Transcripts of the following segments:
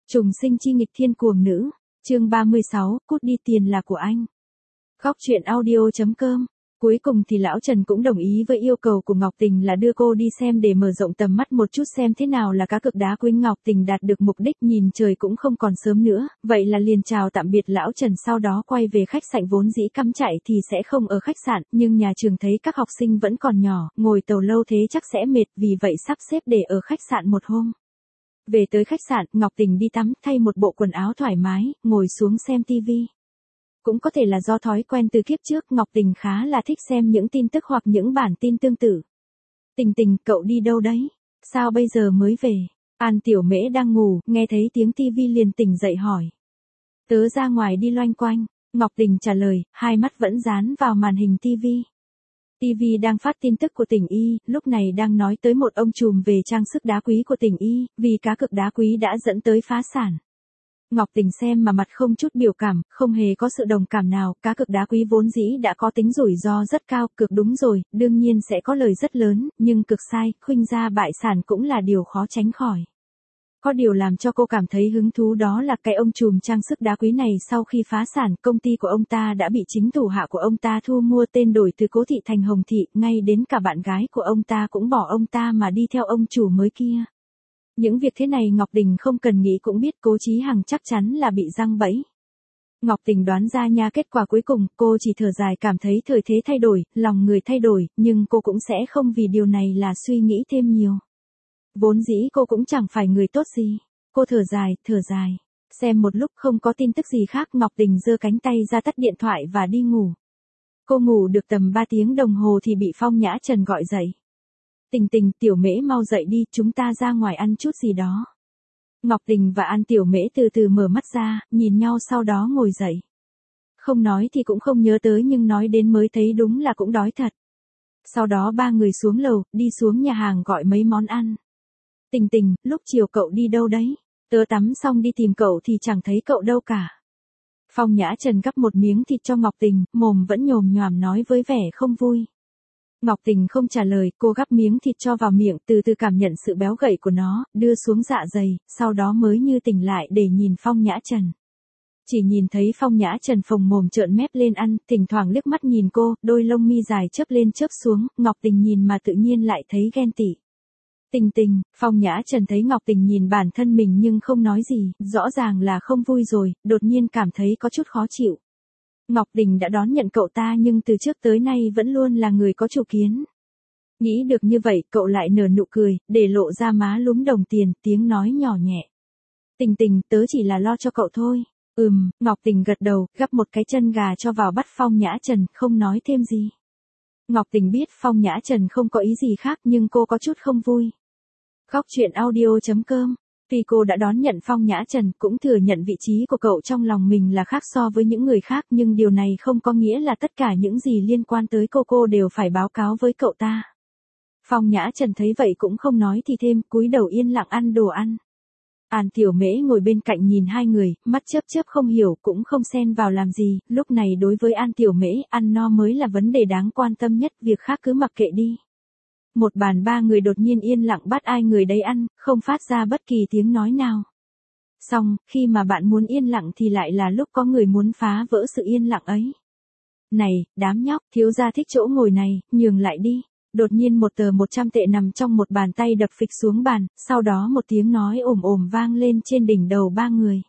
Trùng sinh chi nghịch thiên cuồng nữ, chương 36, cút đi tiền là của anh. Khóc chuyện audio.com. Cuối cùng thì lão Trần cũng đồng ý với yêu cầu của Ngọc Tình là đưa cô đi xem để mở rộng tầm mắt một chút xem thế nào là cá cược đá quý. Ngọc Tình đạt được mục đích, nhìn trời cũng không còn sớm nữa, vậy là liền chào tạm biệt lão Trần, sau đó quay về khách sạn. Vốn dĩ cắm trại thì sẽ không ở khách sạn, nhưng nhà trường thấy các học sinh vẫn còn nhỏ, ngồi tàu lâu thế chắc sẽ mệt, vì vậy sắp xếp để ở khách sạn một hôm. Về tới khách sạn, Ngọc Tình đi tắm, thay một bộ quần áo thoải mái, ngồi xuống xem tivi. Cũng có thể là do thói quen từ kiếp trước, Ngọc Tình khá là thích xem những tin tức hoặc những bản tin tương tự. Tình Tình, cậu đi đâu đấy? Sao bây giờ mới về? An Tiểu Mễ đang ngủ, nghe thấy tiếng tivi liền tỉnh dậy hỏi. Tớ ra ngoài đi loanh quanh, Ngọc Tình trả lời, hai mắt vẫn dán vào màn hình tivi. TV đang phát tin tức của tỉnh Y, lúc này đang nói tới một ông trùm về trang sức đá quý của tỉnh Y, vì cá cược đá quý đã dẫn tới phá sản. Ngọc Tình xem mà mặt không chút biểu cảm, không hề có sự đồng cảm nào, cá cược đá quý vốn dĩ đã có tính rủi ro rất cao, cược đúng rồi, đương nhiên sẽ có lời rất lớn, nhưng cược sai, khuynh ra bại sản cũng là điều khó tránh khỏi. Có điều làm cho cô cảm thấy hứng thú đó là cái ông trùm trang sức đá quý này sau khi phá sản, công ty của ông ta đã bị chính thủ hạ của ông ta thu mua, tên đổi từ Cố Thị thành Hồng Thị, ngay đến cả bạn gái của ông ta cũng bỏ ông ta mà đi theo ông chủ mới kia. Những việc thế này Ngọc Tình không cần nghĩ cũng biết Cố Chí Hằng chắc chắn là bị giăng bẫy. Ngọc Tình đoán ra nha kết quả cuối cùng, cô chỉ thở dài cảm thấy thời thế thay đổi, lòng người thay đổi, nhưng cô cũng sẽ không vì điều này là suy nghĩ thêm nhiều. Vốn dĩ cô cũng chẳng phải người tốt gì. Cô thở dài, xem một lúc không có tin tức gì khác, Ngọc Tình giơ cánh tay ra tắt điện thoại và đi ngủ. Cô ngủ được tầm 3 tiếng đồng hồ thì bị Phong Nhã Trần gọi dậy. Tình Tình, Tiểu Mễ mau dậy đi, chúng ta ra ngoài ăn chút gì đó. Ngọc Tình và An Tiểu Mễ từ từ mở mắt ra, nhìn nhau sau đó ngồi dậy. Không nói thì cũng không nhớ tới, nhưng nói đến mới thấy đúng là cũng đói thật. Sau đó ba người xuống lầu, đi xuống nhà hàng gọi mấy món ăn. Tình Tình, lúc chiều cậu đi đâu đấy? Tớ tắm xong đi tìm cậu thì chẳng thấy cậu đâu cả. Phong Nhã Trần gắp một miếng thịt cho Ngọc Tình, mồm vẫn nhồm nhoàm nói với vẻ không vui. Ngọc Tình không trả lời, cô gắp miếng thịt cho vào miệng, từ từ cảm nhận sự béo gậy của nó, đưa xuống dạ dày, sau đó mới như tỉnh lại để nhìn Phong Nhã Trần. Chỉ nhìn thấy Phong Nhã Trần phồng mồm trợn mép lên ăn, thỉnh thoảng liếc mắt nhìn cô, đôi lông mi dài chớp lên chớp xuống, Ngọc Tình nhìn mà tự nhiên lại thấy ghen tị. Tình Tình, Phong Nhã Trần thấy Ngọc Tình nhìn bản thân mình nhưng không nói gì, rõ ràng là không vui rồi, đột nhiên cảm thấy có chút khó chịu. Ngọc Tình đã đón nhận cậu ta nhưng từ trước tới nay vẫn luôn là người có chủ kiến. Nghĩ được như vậy, cậu lại nở nụ cười, để lộ ra má lúm đồng tiền, tiếng nói nhỏ nhẹ. Tình Tình, tớ chỉ là lo cho cậu thôi. Ngọc Tình gật đầu, gắp một cái chân gà cho vào bát Phong Nhã Trần, không nói thêm gì. Ngọc Tình biết Phong Nhã Trần không có ý gì khác nhưng cô có chút không vui. Khóc chuyện audio.com. Vì cô đã đón nhận Phong Nhã Trần, cũng thừa nhận vị trí của cậu trong lòng mình là khác so với những người khác, nhưng điều này không có nghĩa là tất cả những gì liên quan tới cô đều phải báo cáo với cậu ta. Phong Nhã Trần thấy vậy cũng không nói thì thêm, cúi đầu yên lặng ăn đồ ăn. An Tiểu Mễ ngồi bên cạnh nhìn hai người, mắt chớp chớp không hiểu, cũng không xen vào làm gì, lúc này đối với An Tiểu Mễ, ăn no mới là vấn đề đáng quan tâm nhất, việc khác cứ mặc kệ đi. Một bàn ba người đột nhiên yên lặng, bắt ai người đấy ăn, không phát ra bất kỳ tiếng nói nào. Xong, khi mà bạn muốn yên lặng thì lại là lúc có người muốn phá vỡ sự yên lặng ấy. Này, đám nhóc, thiếu gia thích chỗ ngồi này, nhường lại đi. Đột nhiên một tờ 100 tệ nằm trong một bàn tay đập phịch xuống bàn, sau đó một tiếng nói ồm ồm vang lên trên đỉnh đầu ba người.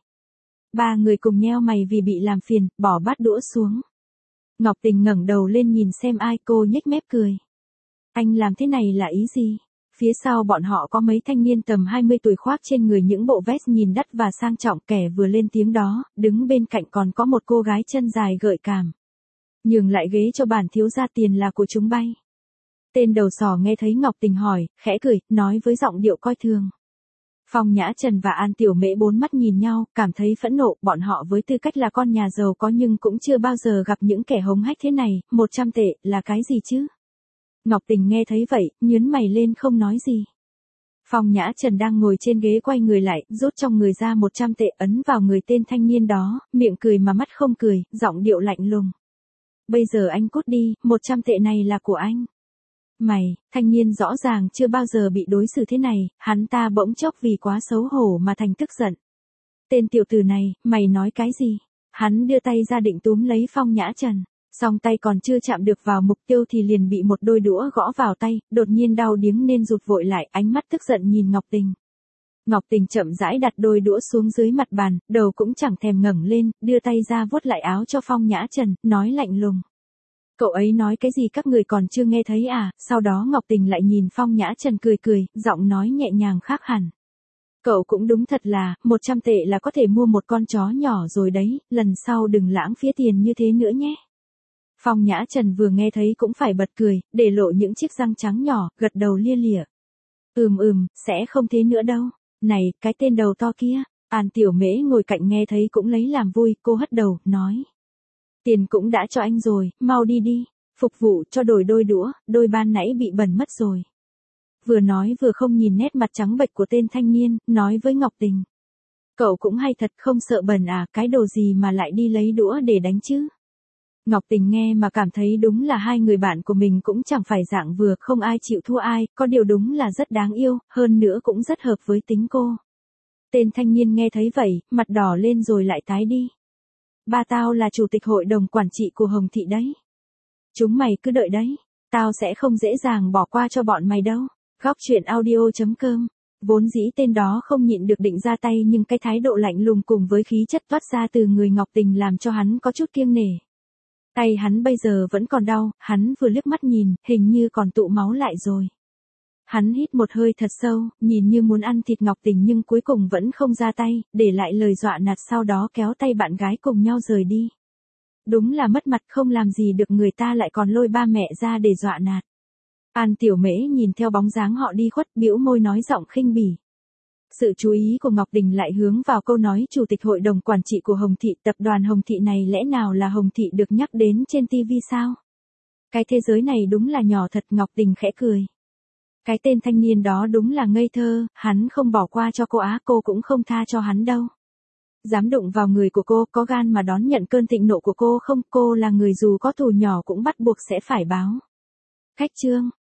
Ba người cùng nheo mày vì bị làm phiền, bỏ bát đũa xuống. Ngọc Tình ngẩng đầu lên nhìn xem ai, cô nhếch mép cười. Anh làm thế này là ý gì? Phía sau bọn họ có mấy thanh niên tầm 20 tuổi khoác trên người những bộ vest nhìn đắt và sang trọng, kẻ vừa lên tiếng đó, đứng bên cạnh còn có một cô gái chân dài gợi cảm. Nhường lại ghế cho bản thiếu gia, tiền là của chúng bay. Tên đầu sỏ nghe thấy Ngọc Tình hỏi, khẽ cười, nói với giọng điệu coi thường. Phong Nhã Trần và An Tiểu Mễ bốn mắt nhìn nhau, cảm thấy phẫn nộ, bọn họ với tư cách là con nhà giàu có nhưng cũng chưa bao giờ gặp những kẻ hống hách thế này, 100 tệ, là cái gì chứ? Ngọc Tình nghe thấy vậy, nhướng mày lên không nói gì. Phong Nhã Trần đang ngồi trên ghế quay người lại, rút trong người ra 100 tệ ấn vào người tên thanh niên đó, miệng cười mà mắt không cười, giọng điệu lạnh lùng. Bây giờ anh cút đi, 100 tệ này là của anh. Mày, thanh niên rõ ràng chưa bao giờ bị đối xử thế này, hắn ta bỗng chốc vì quá xấu hổ mà thành tức giận. Tên tiểu tử này, mày nói cái gì? Hắn đưa tay ra định túm lấy Phong Nhã Trần. Song tay còn chưa chạm được vào mục tiêu thì liền bị một đôi đũa gõ vào tay, đột nhiên đau điếng nên rụt vội lại, ánh mắt tức giận nhìn Ngọc Tình. Ngọc Tình chậm rãi đặt đôi đũa xuống dưới mặt bàn, đầu cũng chẳng thèm ngẩng lên, đưa tay ra vuốt lại áo cho Phong Nhã Trần, nói lạnh lùng. Cậu ấy nói cái gì các người còn chưa nghe thấy à? Sau đó Ngọc Tình lại nhìn Phong Nhã Trần cười cười, giọng nói nhẹ nhàng khác hẳn. Cậu cũng đúng thật là, 100 tệ là có thể mua một con chó nhỏ rồi đấy, lần sau đừng lãng phí tiền như thế nữa nhé. Phong Nhã Trần vừa nghe thấy cũng phải bật cười, để lộ những chiếc răng trắng nhỏ, gật đầu lia lịa. Sẽ không thế nữa đâu. Này, cái tên đầu to kia. An Tiểu Mễ ngồi cạnh nghe thấy cũng lấy làm vui, cô hất đầu, nói. Tiền cũng đã cho anh rồi, mau đi đi. Phục vụ cho đổi đôi đũa, đôi ban nãy bị bẩn mất rồi. Vừa nói vừa không nhìn nét mặt trắng bệch của tên thanh niên, nói với Ngọc Tình. Cậu cũng hay thật, không sợ bẩn à, cái đồ gì mà lại đi lấy đũa để đánh chứ. Ngọc Tình nghe mà cảm thấy đúng là hai người bạn của mình cũng chẳng phải dạng vừa, không ai chịu thua ai, có điều đúng là rất đáng yêu, hơn nữa cũng rất hợp với tính cô. Tên thanh niên nghe thấy vậy, mặt đỏ lên rồi lại tái đi. Ba tao là chủ tịch hội đồng quản trị của Hồng Thị đấy. Chúng mày cứ đợi đấy, tao sẽ không dễ dàng bỏ qua cho bọn mày đâu. Góc truyện audio.com. Vốn dĩ tên đó không nhịn được định ra tay nhưng cái thái độ lạnh lùng cùng với khí chất toát ra từ người Ngọc Tình làm cho hắn có chút kiêng nể. Tay hắn bây giờ vẫn còn đau, hắn vừa liếc mắt nhìn, hình như còn tụ máu lại rồi. Hắn hít một hơi thật sâu, nhìn như muốn ăn thịt Ngọc Tình nhưng cuối cùng vẫn không ra tay, để lại lời dọa nạt sau đó kéo tay bạn gái cùng nhau rời đi. Đúng là mất mặt, không làm gì được người ta lại còn lôi ba mẹ ra để dọa nạt. An Tiểu Mễ nhìn theo bóng dáng họ đi khuất, bĩu môi nói giọng khinh bỉ. Sự chú ý của Ngọc Tình lại hướng vào câu nói chủ tịch hội đồng quản trị của Hồng Thị, tập đoàn Hồng Thị này lẽ nào là Hồng Thị được nhắc đến trên TV sao? Cái thế giới này đúng là nhỏ thật, Ngọc Tình khẽ cười. Cái tên thanh niên đó đúng là ngây thơ, hắn không bỏ qua cho cô á, cô cũng không tha cho hắn đâu. Dám đụng vào người của cô, có gan mà đón nhận cơn thịnh nộ của cô không? Cô là người dù có thù nhỏ cũng bắt buộc sẽ phải báo. Khách trương.